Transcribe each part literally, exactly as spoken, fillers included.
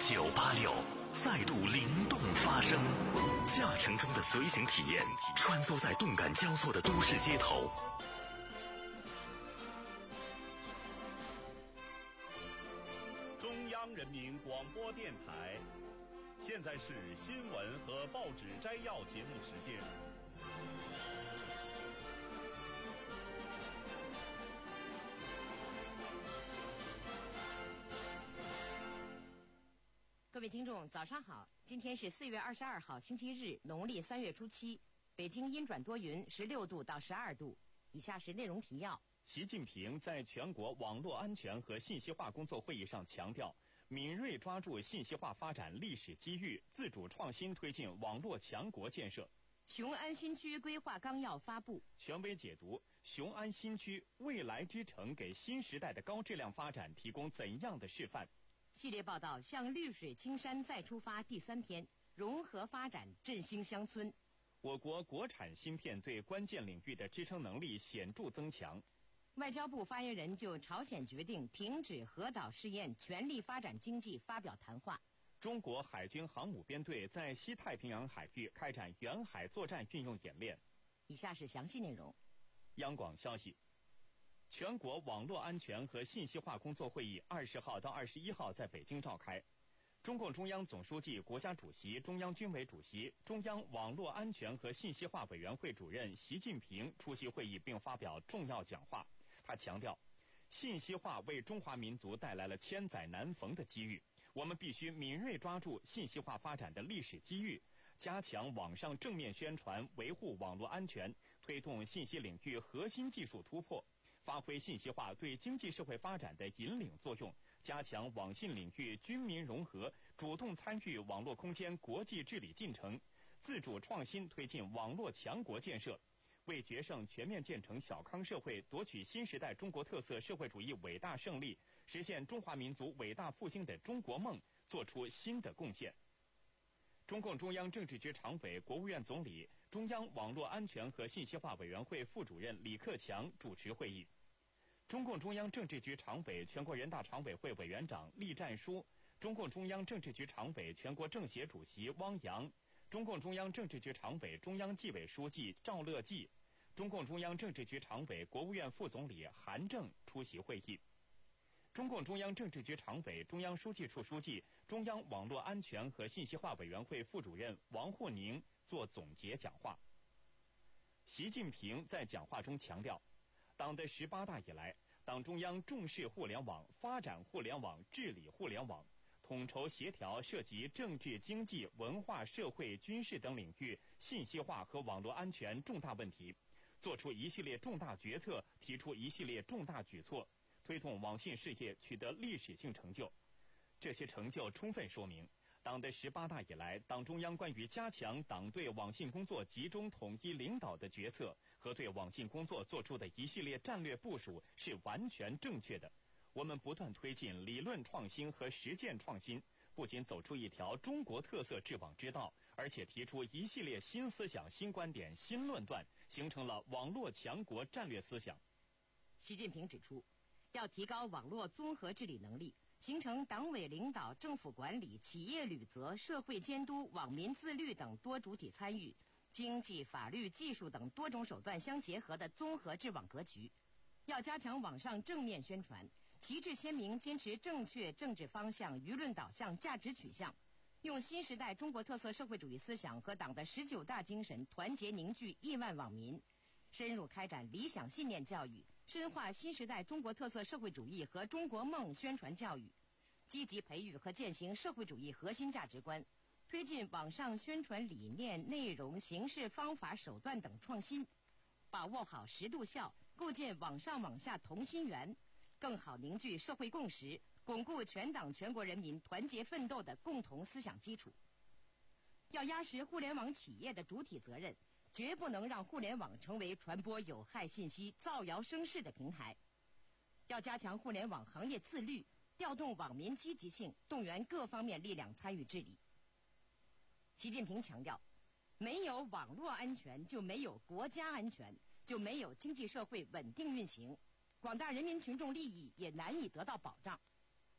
九八六再度灵动发生，驾乘中的随行体验，穿梭在动感交错的都市街头。 中央人民广播电台，现在是新闻和报纸摘要节目时间。 各位听众，早上好！今天是四月二十二号，星期日，农历三月初七。北京阴转多云，十六度到十二度。以下是内容提要： 习近平在全国网络安全和信息化工作会议上强调，敏锐抓住信息化发展历史机遇，自主创新推进网络强国建设。 雄安新区规划纲要发布， 权威解读雄安新区未来之城给新时代的高质量发展提供怎样的示范？ 系列报道向绿水青山再出发第三篇，融合发展振兴乡村。 我国国产芯片对关键领域的支撑能力显著增强。 外交部发言人就朝鲜决定停止核岛试验，全力发展经济发表谈话。 中国海军航母编队在西太平洋海域开展远海作战运用演练。 以下是详细内容。 央广消息，全国网络安全和信息化工作会议二十号到二十一号在北京召开。中共中央总书记、国家主席、中央军委主席、中央网络安全和信息化委员会主任习近平出席会议并发表重要讲话。他强调，信息化为中华民族带来了千载难逢的机遇，我们必须敏锐抓住信息化发展的历史机遇，加强网上正面宣传，维护网络安全，推动信息领域核心技术突破，发挥信息化对经济社会发展的引领作用，加强网信领域军民融合，主动参与网络空间国际治理进程，自主创新推进网络强国建设，为决胜全面建成小康社会、夺取新时代中国特色社会主义伟大胜利、实现中华民族伟大复兴的中国梦做出新的贡献。中共中央政治局常委、国务院总理、中央网络安全和信息化委员会副主任李克强主持会议。中共中央政治局常委、全国人大常委会委员长栗战书，中共中央政治局常委、全国政协主席汪洋，中共中央政治局常委、中央纪委书记赵乐际，中共中央政治局常委、国务院副总理韩正出席会议。中共中央政治局常委、中央书记处书记、中央网络安全和信息化委员会副主任王沪宁作总结讲话。习近平在讲话中强调，党的十八大以来，党中央重视互联网，发展互联网，治理互联网，统筹协调涉及政治、经济、文化、社会、军事等领域信息化和网络安全重大问题，作出一系列重大决策，提出一系列重大举措，推动网信事业取得历史性成就。这些成就充分说明，党的十八大以来，党中央关于加强党对网信工作集中统一领导的决策和对网信工作做出的一系列战略部署是完全正确的。我们不断推进理论创新和实践创新，不仅走出一条中国特色治网之道，而且提出一系列新思想、新观点、新论断，形成了网络强国战略思想。 习近平指出，要提高网络综合治理能力，形成党委领导、政府管理、企业履责、社会监督、网民自律等多主体参与、经济、法律、技术等多种手段相结合的综合治网格局。要加强网上正面宣传，旗帜鲜明，坚持正确政治方向、舆论导向、价值取向，用新时代中国特色社会主义思想和党的十九大精神团结凝聚亿万网民，深入开展理想信念教育，深化新时代中国特色社会主义和中国梦宣传教育，积极培育和践行社会主义核心价值观，推进网上宣传理念、内容、形式、方法、手段等创新，把握好十度效，构建网上网下同心圆，更好凝聚社会共识，巩固全党全国人民团结奋斗的共同思想基础。要压实互联网企业的主体责任，绝不能让互联网成为传播有害信息、造谣生事的平台。要加强互联网行业自律，调动网民积极性，动员各方面力量参与治理。习近平强调，没有网络安全，就没有国家安全，就没有经济社会稳定运行，广大人民群众利益也难以得到保障。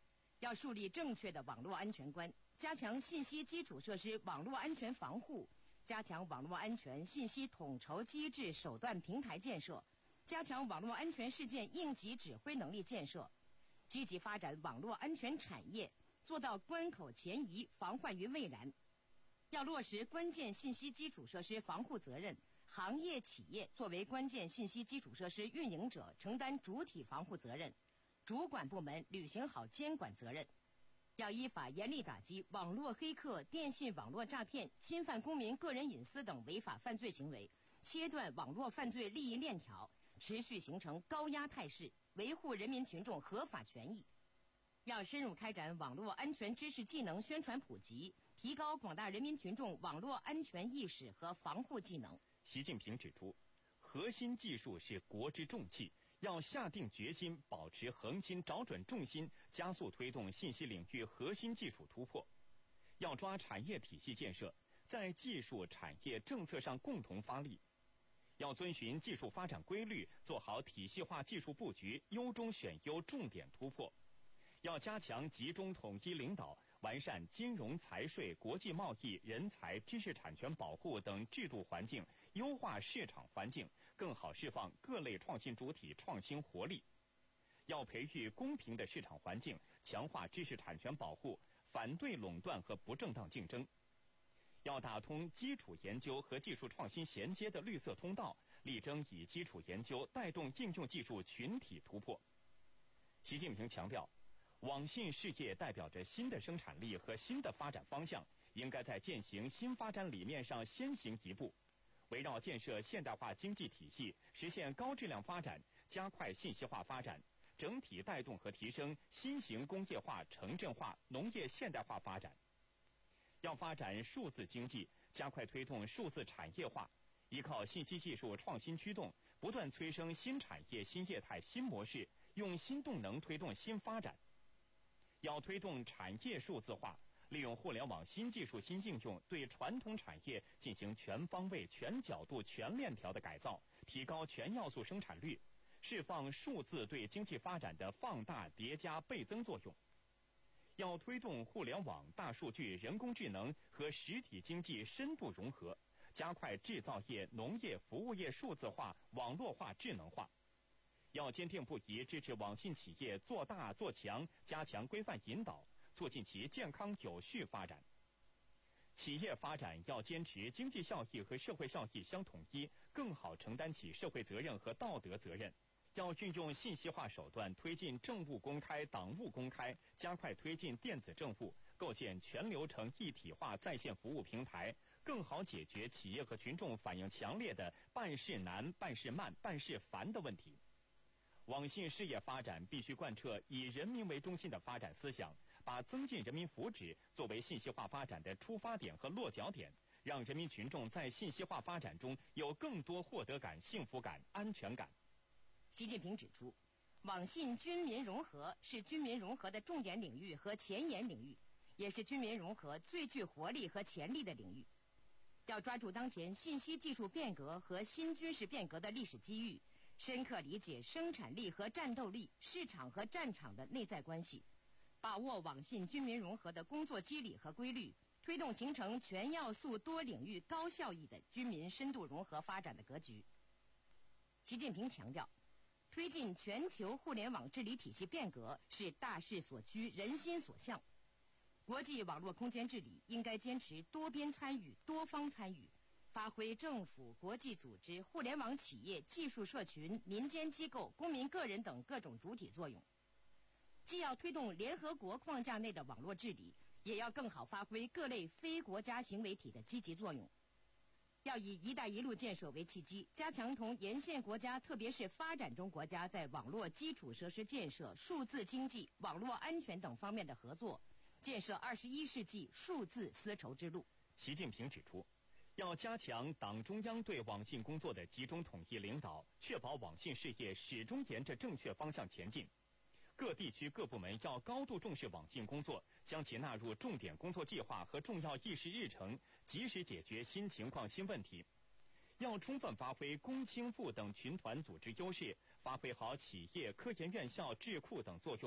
要树立正确的网络安全观，加强信息基础设施网络安全防护，加强网络安全信息统筹机制手段平台建设，加强网络安全事件应急指挥能力建设，积极发展网络安全产业，做到关口前移，防患于未然。要落实关键信息基础设施防护责任，行业企业作为关键信息基础设施运营者，承担主体防护责任，主管部门履行好监管责任。要依法严厉打击网络黑客、电信网络诈骗、侵犯公民个人隐私等违法犯罪行为，切断网络犯罪利益链条，持续形成高压态势，维护人民群众合法权益。要深入开展网络安全知识技能宣传普及，提高广大人民群众网络安全意识和防护技能。 习近平指出，核心技术是国之重器，要下定决心，保持恒心，找准重心，加速推动信息领域核心技术突破。要抓产业体系建设，在技术产业政策上共同发力。要遵循技术发展规律，做好体系化技术布局，优中选优，重点突破。要加强集中统一领导，完善金融、财税、国际贸易、人才、知识产权保护等制度环境，优化市场环境，更好释放各类创新主体创新活力。要培育公平的市场环境，强化知识产权保护，反对垄断和不正当竞争。要打通基础研究和技术创新衔接的绿色通道，力争以基础研究带动应用技术群体突破。习近平强调，网信事业代表着新的生产力和新的发展方向，应该在践行新发展理念上先行一步，围绕建设现代化经济体系，实现高质量发展，加快信息化发展，整体带动和提升新型工业化、城镇化、农业现代化发展。要发展数字经济，加快推动数字产业化，依靠信息技术创新驱动，不断催生新产业、新业态、新模式，用新动能推动新发展。要推动产业数字化，利用互联网新技术新应用，对传统产业进行全方位、全角度、全链条的改造，提高全要素生产率，释放数字对经济发展的放大、叠加、倍增作用。要推动互联网、大数据、人工智能和实体经济深度融合，加快制造业、农业、服务业数字化、网络化、智能化。要坚定不移支持网信企业做大做强，加强规范引导，促进其健康有序发展。企业发展要坚持经济效益和社会效益相统一，更好承担起社会责任和道德责任。要运用信息化手段推进政务公开、党务公开，加快推进电子政务，构建全流程一体化在线服务平台，更好解决企业和群众反映强烈的办事难、办事慢、办事烦的问题。网信事业发展必须贯彻以人民为中心的发展思想，把增进人民福祉作为信息化发展的出发点和落脚点，让人民群众在信息化发展中有更多获得感、幸福感、安全感。 习近平指出，网信军民融合是军民融合的重点领域和前沿领域，也是军民融合最具活力和潜力的领域。要抓住当前信息技术变革和新军事变革的历史机遇，深刻理解生产力和战斗力、市场和战场的内在关系，把握网信军民融合的工作机理和规律，推动形成全要素多领域高效益的军民深度融合发展的格局。习近平强调，推进全球互联网治理体系变革是大势所趋、人心所向。国际网络空间治理应该坚持多边参与、多方参与，发挥政府、国际组织、互联网企业、技术社群、民间机构、公民个人等各种主体作用。既要推动联合国框架内的网络治理，也要更好发挥各类非国家行为体的积极作用。要以“一带一路”建设为契机，加强同沿线国家，特别是发展中国家在网络基础设施建设、数字经济、网络安全等方面的合作，建设二十一世纪数字丝绸之路。 习近平指出，要加强党中央对网信工作的集中统一领导，确保网信事业始终沿着正确方向前进。各地区各部门要高度重视网信工作，将其纳入重点工作计划和重要议事日程，及时解决新情况新问题。要充分发挥公青妇等群团组织优势，发挥好企业、科研院校、智库等作用，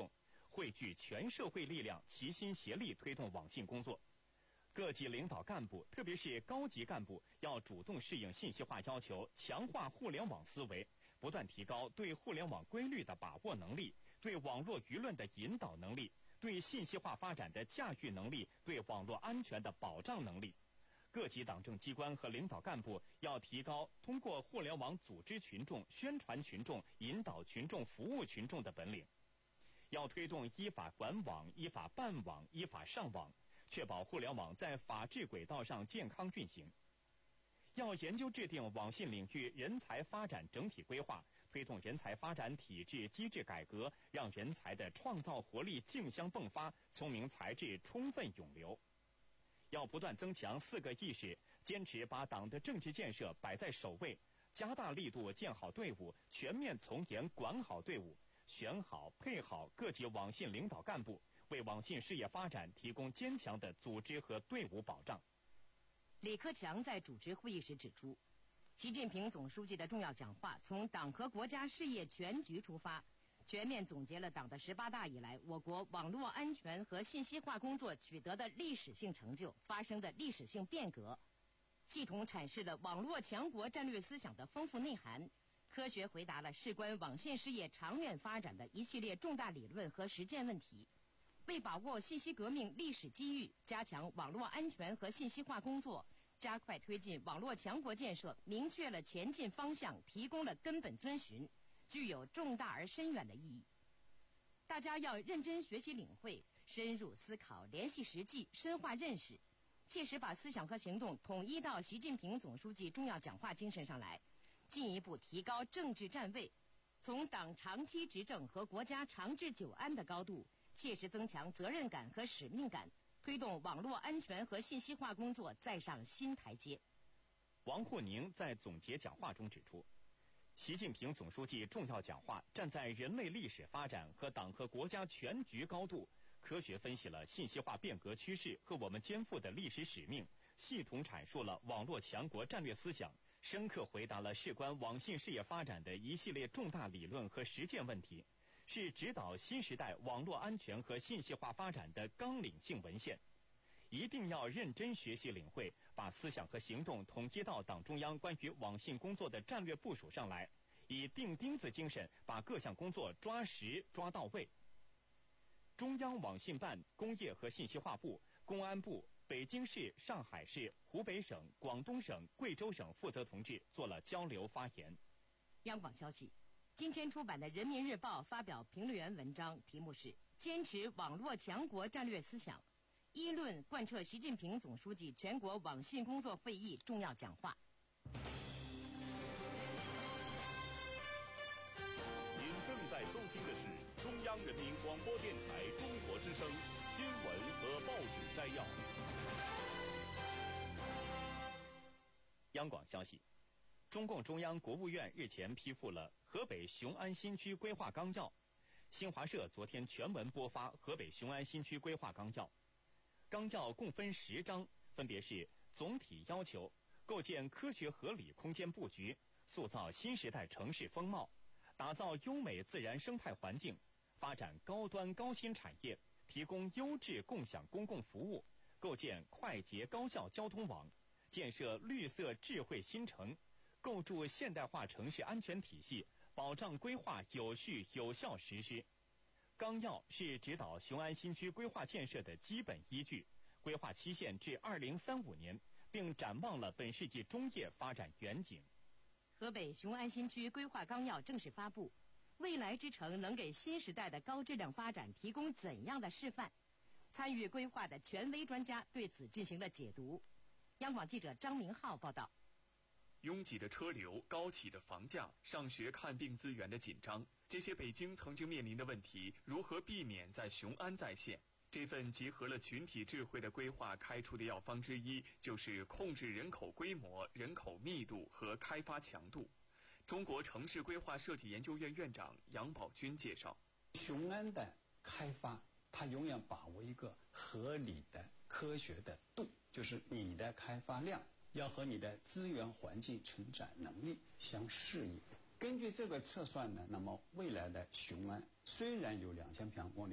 汇聚全社会力量，齐心协力推动网信工作。各级领导干部，特别是高级干部，要主动适应信息化要求，强化互联网思维，不断提高对互联网规律的把握能力，对网络舆论的引导能力，对信息化发展的驾驭能力，对网络安全的保障能力。各级党政机关和领导干部要提高通过互联网组织群众、宣传群众、引导群众、服务群众的本领，要推动依法管网、依法办网、依法上网，确保互联网在法治轨道上健康运行。要研究制定网信领域人才发展整体规划，推动人才发展体制机制改革，让人才的创造活力竞相迸发，聪明才智充分涌流。要不断增强四个意识，坚持把党的政治建设摆在首位，加大力度建好队伍，全面从严管好队伍，选好配好各级网信领导干部，为网信事业发展提供坚强的组织和队伍保障。 李克强在主持会议时指出，习近平总书记的重要讲话从党和国家事业全局出发，全面总结了党的十八大以来我国网络安全和信息化工作取得的历史性成就、发生的历史性变革，系统阐释了网络强国战略思想的丰富内涵，科学回答了事关网信事业长远发展的一系列重大理论和实践问题，为把握信息革命历史机遇，加强网络安全和信息化工作，加快推进网络强国建设，明确了前进方向，提供了根本遵循，具有重大而深远的意义。大家要认真学习领会，深入思考，联系实际，深化认识，切实把思想和行动统一到习近平总书记重要讲话精神上来，进一步提高政治站位，从党长期执政和国家长治久安的高度，切实增强责任感和使命感，推动网络安全和信息化工作再上新台阶。 王沪宁在总结讲话中指出，习近平总书记重要讲话站在人类历史发展和党和国家全局高度，科学分析了信息化变革趋势和我们肩负的历史使命，系统阐述了网络强国战略思想，深刻回答了事关网信事业发展的一系列重大理论和实践问题，是指导新时代网络安全和信息化发展的纲领性文献。一定要认真学习领会，把思想和行动统一到党中央关于网信工作的战略部署上来，以钉钉子精神把各项工作抓实抓到位。中央网信办、工业和信息化部、公安部、北京市、上海市、湖北省、广东省、贵州省负责同志做了交流发言。 央广消息，今天出版的《人民日报》发表评论员文章，题目是“坚持网络强国战略思想”，一论贯彻习近平总书记全国网信工作会议重要讲话。 您正在收听的是中央人民广播电台中国之声新闻和报纸摘要。 央广消息，中共中央、国务院日前批复了河北雄安新区规划纲要。新华社昨天全文播发河北雄安新区规划纲要。纲要共分十章，分别是总体要求、构建科学合理空间布局、塑造新时代城市风貌、打造优美自然生态环境、发展高端高新产业、提供优质共享公共服务、构建快捷高效交通网、建设绿色智慧新城、构筑现代化城市安全体系，保障规划有序有效实施。纲要是指导雄安新区规划建设的基本依据，规划期限至二零三五年，并展望了本世纪中叶发展远景。 河北雄安新区规划纲要正式发布，未来之城能给新时代的高质量发展提供怎样的示范？参与规划的权威专家对此进行了解读。央广记者张明浩报道。 拥挤的车流、高企的房价、上学看病资源的紧张，这些北京曾经面临的问题，如何避免在雄安再现？这份集合了群体智慧的规划开出的药方之一，就是控制人口规模、人口密度和开发强度。中国城市规划设计研究院院长杨宝军介绍， 雄安的开发，它永远把握一个合理的、科学的度，就是你的开发量要和你的资源环境成长能力相适应。根据这个测算呢，那么未来的雄安虽然有两千平方公里，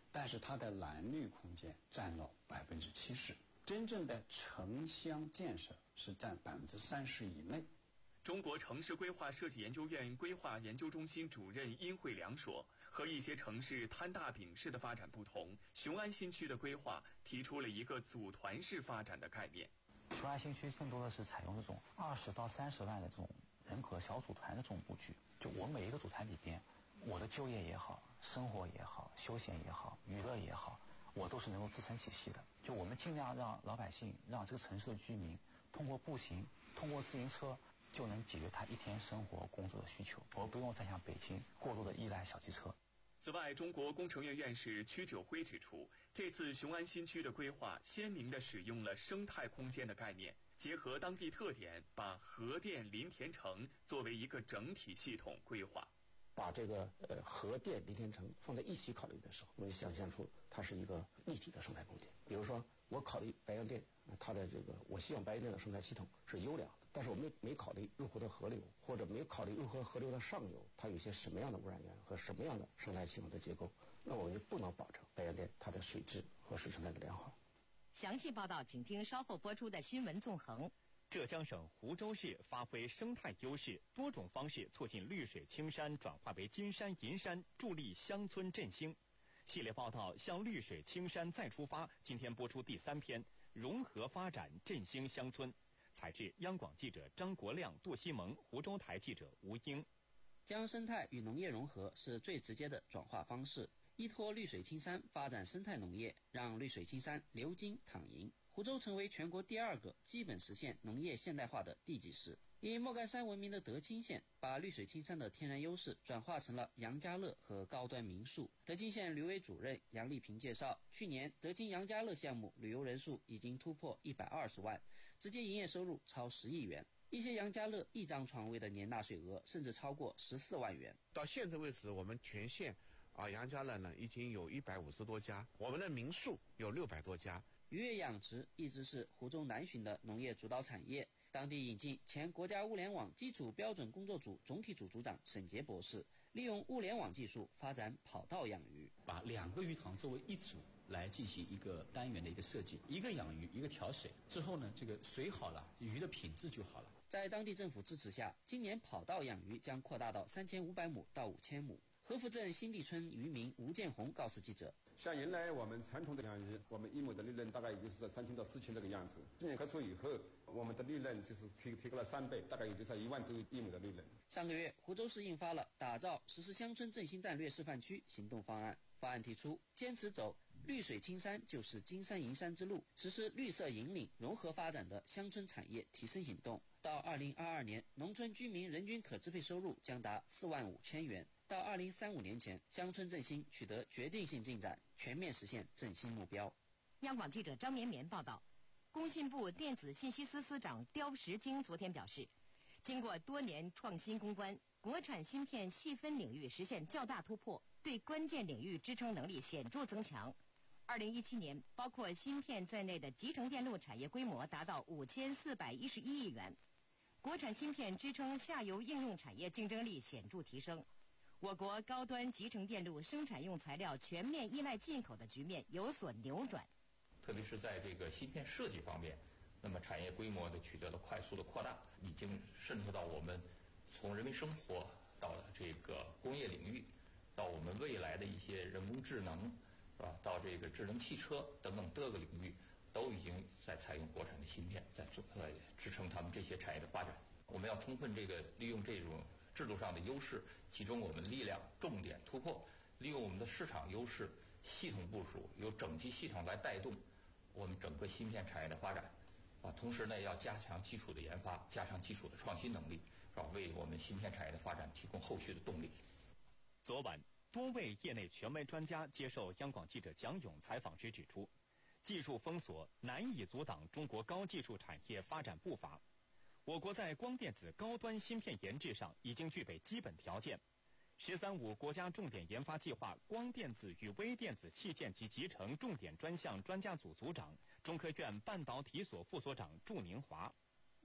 但是它的蓝绿空间占了百分之七十，真正的城乡建设是占百分之三十以内。 中国城市规划设计研究院规划研究中心主任殷慧良说，和一些城市摊大饼式的发展不同，雄安新区的规划提出了一个组团式发展的概念。 雄安新区更多的是采用这种二十到三十万的这种人口的小组团的这种布局，就我每一个组团里边，我的就业也好，生活也好，休闲也好，娱乐也好，我都是能够支撑体系的。就我们尽量让老百姓，让这个城市的居民通过步行，通过自行车，就能解决他一天生活工作的需求，而不用再像北京过度的依赖小汽车。 此外，中国工程院院士曲九辉指出，这次雄安新区的规划鲜明地使用了生态空间的概念，结合当地特点，把核电林田城作为一个整体系统规划。 把这个呃核电林田城放在一起考虑的时候，我们想象出它是一个立体的生态空间。比如说，我考虑白洋淀，它的这个我希望白洋淀的生态系统是优良的，但是我没没考虑入河的河流，或者没有考虑入河河流的上游它有些什么样的污染源和什么样的生态系统的结构，那我们就不能保证白洋淀它的水质和水生态的良好。 详细报道，请听稍后播出的新闻纵横。 浙江省湖州市发挥生态优势，多种方式促进绿水青山转化为金山银山，助力乡村振兴。系列报道向绿水青山再出发，今天播出第三篇，融合发展振兴乡村。采制央广记者张国亮、杜西蒙，湖州台记者吴英。 将生态与农业融合是最直接的转化方式，依托绿水青山发展生态农业，让绿水青山流金淌银。湖州成为全国第二个基本实现农业现代化的地级市。以莫干山闻名的德钦县，把绿水青山的天然优势转化成了杨家乐和高端民宿。德钦县旅委主任杨丽萍介绍，去年德钦杨家乐项目旅游人数已经突破一百二十万，直接营业收入超十亿元。一些杨家乐一张床位的年纳税额甚至超过十四万元。 到现在为止，我们全县啊杨家乐呢已经有一百五十多家，我们的民宿有六百多家。 渔业养殖一直是湖州南浔的农业主导产业。当地引进前国家物联网基础标准工作组总体组组长沈杰博士，利用物联网技术发展跑道养鱼， 把两个鱼塘作为一组来进行一个单元的一个设计，一个养鱼，一个调水，之后呢，这个水好了，鱼的品质就好了。 在当地政府支持下，今年跑道养鱼将扩大到三千五百亩到五千亩。和福镇新地村渔民吴建红告诉记者， 像原来我们传统的养鱼，我们一亩的利润大概也就是在三千到四千这个样子。今年开出以后，我们的利润就是提提高了三倍，大概也就在一万多一亩的利润。 上个月，湖州市印发了打造实施乡村振兴战略示范区行动方案。方案提出，坚持走绿水青山就是金山银山之路，实施绿色引领融合发展的乡村产业提升行动。到二零二二年，农村居民人均可支配收入将达四万五千元。到二零三五年前，乡村振兴取得决定性进展，全面实现振兴目标。 央广记者张绵绵报道，工信部电子信息司司长刁石京昨天表示，经过多年创新攻关，国产芯片细分领域实现较大突破，对关键领域支撑能力显著增强。二零一七年，包括芯片在内的集成电路产业规模达到五千四百一十一亿元，国产芯片支撑下游应用产业竞争力显著提升。我国高端集成电路生产用材料全面依赖进口的局面有所扭转， 特别是在这个芯片设计方面，那么产业规模的取得了快速的扩大，已经渗透到我们从人民生活到了这个工业领域，到我们未来的一些人工智能，是吧？到这个智能汽车等等各个领域，都已经在采用国产的芯片，在做呃支撑他们这些产业的发展。我们要充分这个利用这种制度上的优势，集中我们力量，重点突破，利用我们的市场优势，系统部署，由整机系统来带动我们整个芯片产业的发展。啊，同时呢，要加强基础的研发，加强基础的创新能力，是吧？为我们芯片产业的发展提供后续的动力。 昨晚，多位业内权威专家接受央广记者蒋勇采访时指出，技术封锁难以阻挡中国高技术产业发展步伐。我国在光电子高端芯片研制上已经具备基本条件。“十三五”国家重点研发计划光电子与微电子器件及集成重点专项专家组组长、中科院半导体所副所长祝宁华。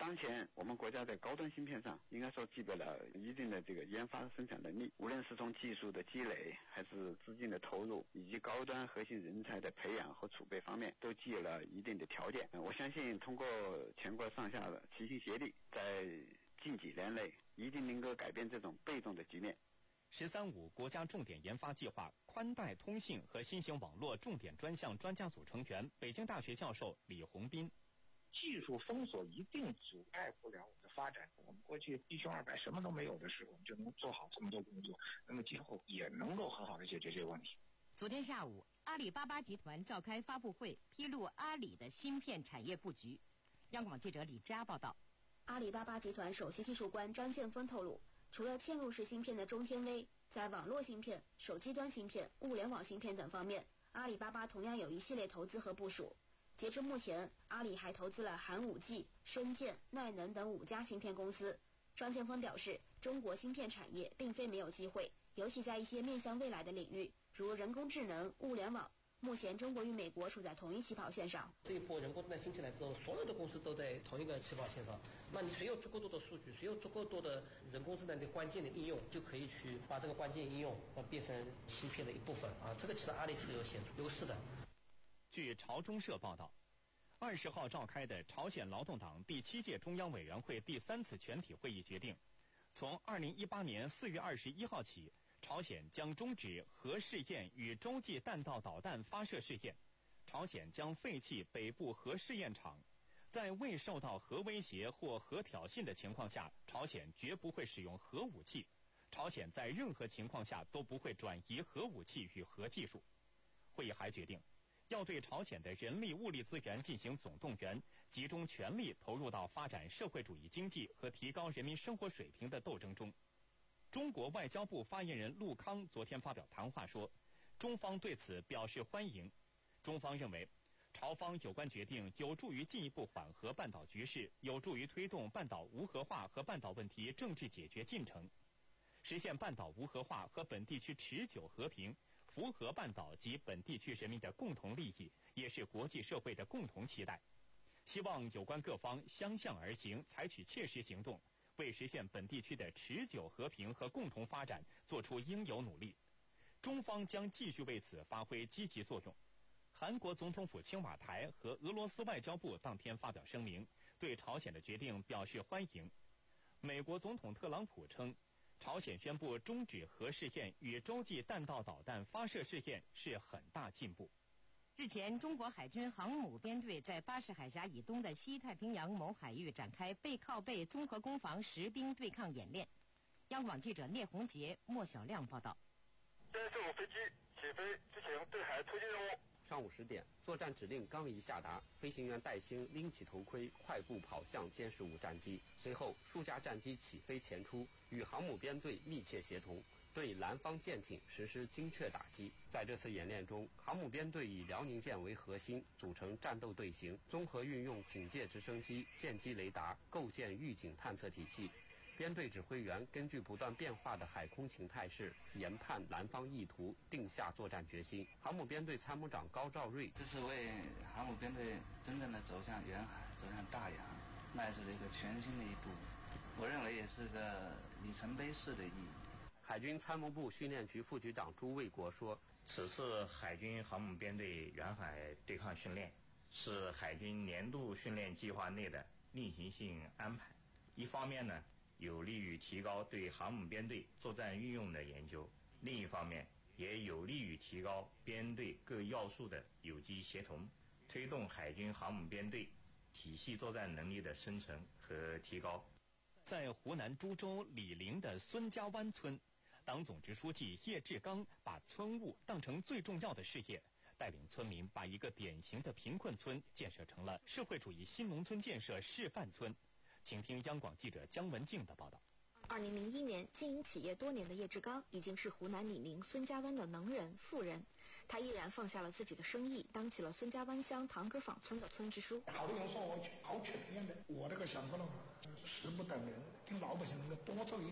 当前我们国家在高端芯片上应该说具备了一定的这个研发生产能力，无论是从技术的积累，还是资金的投入，以及高端核心人才的培养和储备方面，都具有了一定的条件。我相信通过全国上下的齐心协力，在近几年内一定能够改变这种被动的局面。 十三五国家重点研发计划宽带通信和新型网络重点专项专家组成员、北京大学教授李宏斌。 技术封锁一定阻碍不了我们的发展。我们过去一穷二白什么都没有的时候，我们就能做好这么多工作，那么今后也能够很好的解决这个问题。 昨天下午，阿里巴巴集团召开发布会，披露阿里的芯片产业布局。央广记者李佳报道。 阿里巴巴集团首席技术官张建峰透露，除了嵌入式芯片的中天微，在网络芯片、手机端芯片、物联网芯片等方面，阿里巴巴同样有一系列投资和部署。截至目前，阿里还投资了寒武纪、深建、耐能等五家芯片公司。张建峰表示，中国芯片产业并非没有机会，尤其在一些面向未来的领域，如人工智能、物联网。目前，中国与美国处在同一起跑线上。 这一波人工智能兴起来之后，所有的公司都在同一个起跑线上。那你谁有足够多的数据，谁有足够多的人工智能的关键的应用，就可以去把这个关键应用呃变成芯片的一部分啊。这个其实阿里是有显著优势的。 据朝中社报道，二十号召开的朝鲜劳动党第七届中央委员会第三次全体会议决定，从二零一八年四月二十一号起，朝鲜将终止核试验与洲际弹道导弹发射试验，朝鲜将废弃北部核试验场，在未受到核威胁或核挑衅的情况下，朝鲜绝不会使用核武器，朝鲜在任何情况下都不会转移核武器与核技术。会议还决定，要对朝鲜的人力物力资源进行总动员，集中全力投入到发展社会主义经济和提高人民生活水平的斗争中。中国外交部发言人陆康昨天发表谈话说，中方对此表示欢迎。中方认为，朝方有关决定有助于进一步缓和半岛局势，有助于推动半岛无核化和半岛问题政治解决进程，实现半岛无核化和本地区持久和平，符合半岛及本地区人民的共同利益，也是国际社会的共同期待。希望有关各方相向而行，采取切实行动，为实现本地区的持久和平和共同发展做出应有努力。中方将继续为此发挥积极作用。韩国总统府青瓦台和俄罗斯外交部当天发表声明，对朝鲜的决定表示欢迎。美国总统特朗普称，朝鲜宣布终止核试验与洲际弹道导弹发射试验是很大进步。 日前，中国海军航母编队在巴士海峡以东的西太平洋某海域展开背靠背综合攻防实兵对抗演练。央广记者聂红杰、莫小亮报道。 在这种飞机起飞执行对海突击任务。 上午十点，作战指令刚一下达，飞行员戴兴拎起头盔，快步跑向歼十五战机。随后，数架战机起飞前出，与航母编队密切协同，对蓝方舰艇实施精确打击。在这次演练中，航母编队以辽宁舰为核心，组成战斗队形，综合运用警戒直升机、舰机雷达，构建预警探测体系。编队指挥员根据不断变化的海空情态势，研判蓝方意图，定下作战决心。航母编队参谋长高兆瑞， 这是为航母编队真正的走向远海、走向大洋迈出了一个全新的一步。我认为也是个里程碑式的意义。 海军参谋部训练局副局长朱卫国说， 此次海军航母编队远海对抗训练是海军年度训练计划内的例行性安排。一方面呢，有利于提高对航母编队作战运用的研究，另一方面也有利于提高编队各要素的有机协同，推动海军航母编队体系作战能力的生成和提高。 在湖南株洲李陵的孙家湾村，党总支书记叶志刚把村务当成最重要的事业，带领村民把一个典型的贫困村建设成了社会主义新农村建设示范村。请听央广记者姜文静的报道。 二零零一年，经营企业多年的叶志刚已经是湖南李宁孙家湾的能人、富人。他毅然放下了自己的生意，当起了孙家湾乡堂葛坊村的村支书。 好多人说我好全面的，我这个想法的话，时不等人，跟老百姓能够多做一点，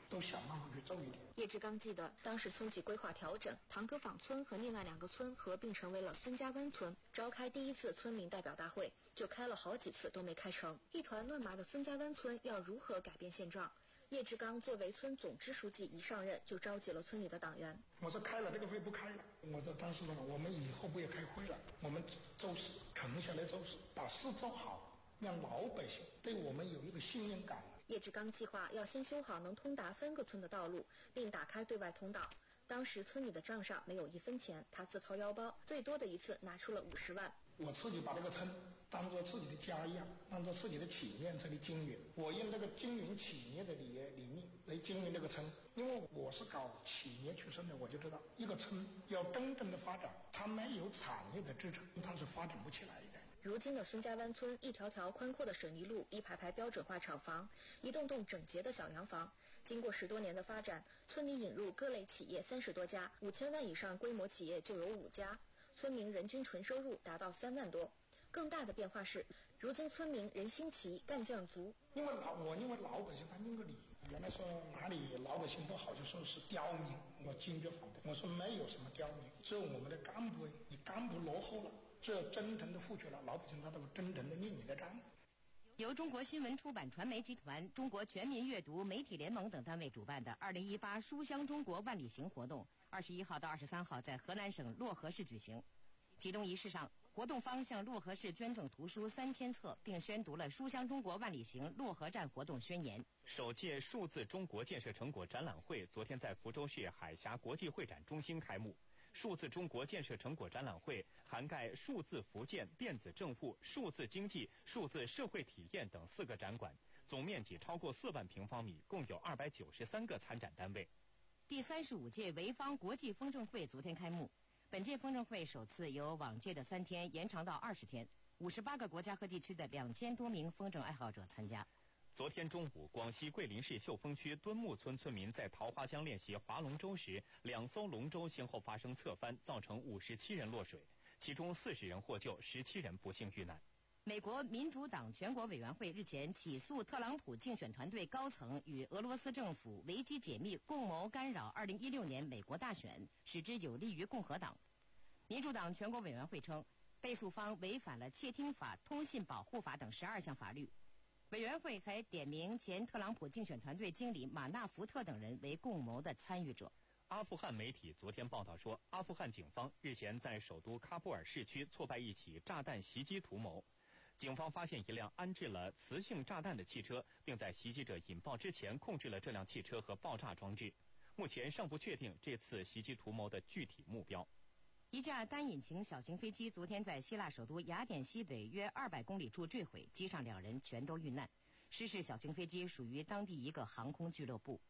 都想办法去做一点。 叶志刚记得，当时村级规划调整，堂阁坊村和另外两个村合并成为了孙家湾村。召开第一次村民代表大会，就开了好几次都没开成。一团乱麻的孙家湾村要如何改变现状？叶志刚作为村总支书记一上任，就召集了村里的党员。 我说开了这个会不开了，我说当时呢，我们以后不要开会了，我们做事沉下来做事，把事做好，让老百姓对我们有一个信任感。 叶志刚计划要先修好能通达三个村的道路，并打开对外通道。当时村里的账上没有一分钱，他自掏腰包，最多的一次拿出了五十万。 我自己把这个村当做自己的家一样，当做自己的企业这里经营。我用这个经营企业的理理念来经营这个村，因为我是搞企业出身的，我就知道一个村要真正的发展，它没有产业的支撑，它是发展不起来的。 如今的孙家湾村，一条条宽阔的水泥路，一排排标准化厂房，一栋栋整洁的小洋房。经过十多年的发展，村里引入各类企业三十多家，五千万以上规模企业就有五家，村民人均纯收入达到三万多。更大的变化是，如今村民人心齐，干劲足。 因为老我因为老百姓他认个理，原来说哪里老百姓不好就说是刁民，我坚决反对。我说没有什么刁民，只有我们的干部，你干部落后了，只有真诚的付出了，老百姓他都真诚的念你的账。 由中国新闻出版传媒集团、中国全民阅读媒体联盟等单位主办的二零一八书香中国万里行活动，二十一号到二十三号在河南省漯河市举行。启动仪式上，活动方向漯河市捐赠图书三千册，并宣读了书香中国万里行漯河站活动宣言。 首届数字中国建设成果展览会昨天在福州市海峡国际会展中心开幕。数字中国建设成果展览会涵盖数字福建、电子政务、数字经济、数字社会体验等四个展馆，总面积超过四万平方米，共有二百九十三个参展单位。 第三十五届潍坊国际风筝会昨天开幕。本届风筝会首次由往届的三天延长到二十天，五十八个国家和地区的两千多名风筝爱好者参加。 昨天中午，广西桂林市秀峰区墩木村村民在桃花江练习划龙舟时，两艘龙舟先后发生侧翻，造成五十七人落水，其中四十人获救，十七人不幸遇难。 美国民主党全国委员会日前起诉特朗普竞选团队高层与俄罗斯政府维基解密，共谋干扰二零一六年美国大选，使之有利于共和党。民主党全国委员会称，被诉方违反了窃听法、通信保护法等十二项法律。委员会还点名前特朗普竞选团队经理马纳福特等人为共谋的参与者。 阿富汗媒体昨天报道说，阿富汗警方日前在首都喀布尔市区挫败一起炸弹袭击图谋。警方发现一辆安置了磁性炸弹的汽车，并在袭击者引爆之前控制了这辆汽车和爆炸装置。目前尚不确定这次袭击图谋的具体目标。 一架单引擎小型飞机昨天在希腊首都雅典西北约二百公里处坠毁，机上两人全都遇难。失事小型飞机属于当地一个航空俱乐部。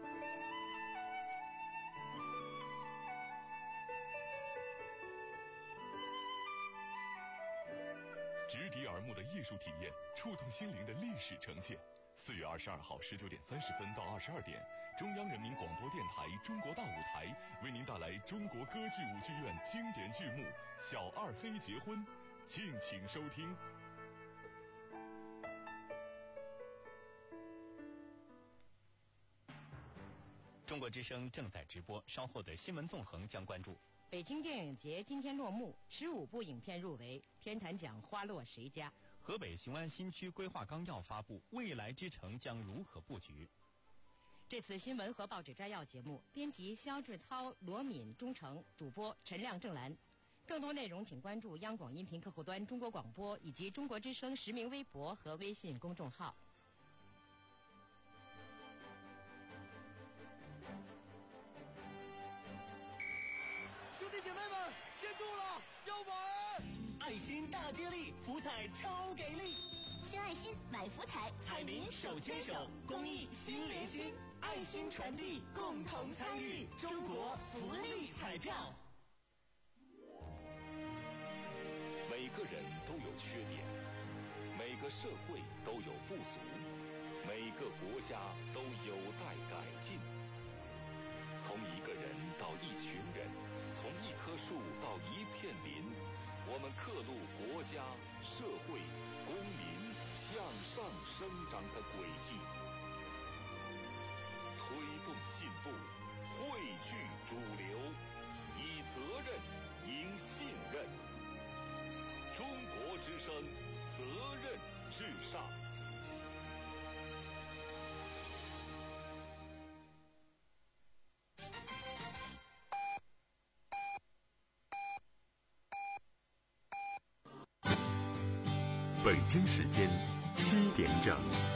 直抵耳目的艺术体验，触动心灵的历史呈现。四月二十二号十九点三十分到二十二点，中央人民广播电台中国大舞台为您带来中国歌剧舞剧院经典剧目《小二黑结婚》，敬请收听。 中国之声正在直播，稍后的新闻纵横将关注。 北京电影节今天落幕，十五部影片入围，天坛奖花落谁家？ 河北雄安新区规划纲要发布，未来之城将如何布局？ 这次新闻和报纸摘要节目，编辑肖志涛、罗敏、钟诚，主播陈亮、郑兰。更多内容请关注央广音频客户端、中国广播以及中国之声实名微博和微信公众号。 兄弟姐妹们，接住了，要玩！爱心大接力，福彩超给力！ 献爱心，买福彩， 彩民手牵手，公益心连心，爱心传递，共同参与中国福利彩票。 每个人都有缺点，每个社会都有不足，每个国家都有待改进。从一个人到一群人，从一棵树到一片林，我们刻录国家、社会、公民向上生长的轨迹，推进步，汇聚主流，以责任赢信任。中国之声，责任至上。 北京时间七点整。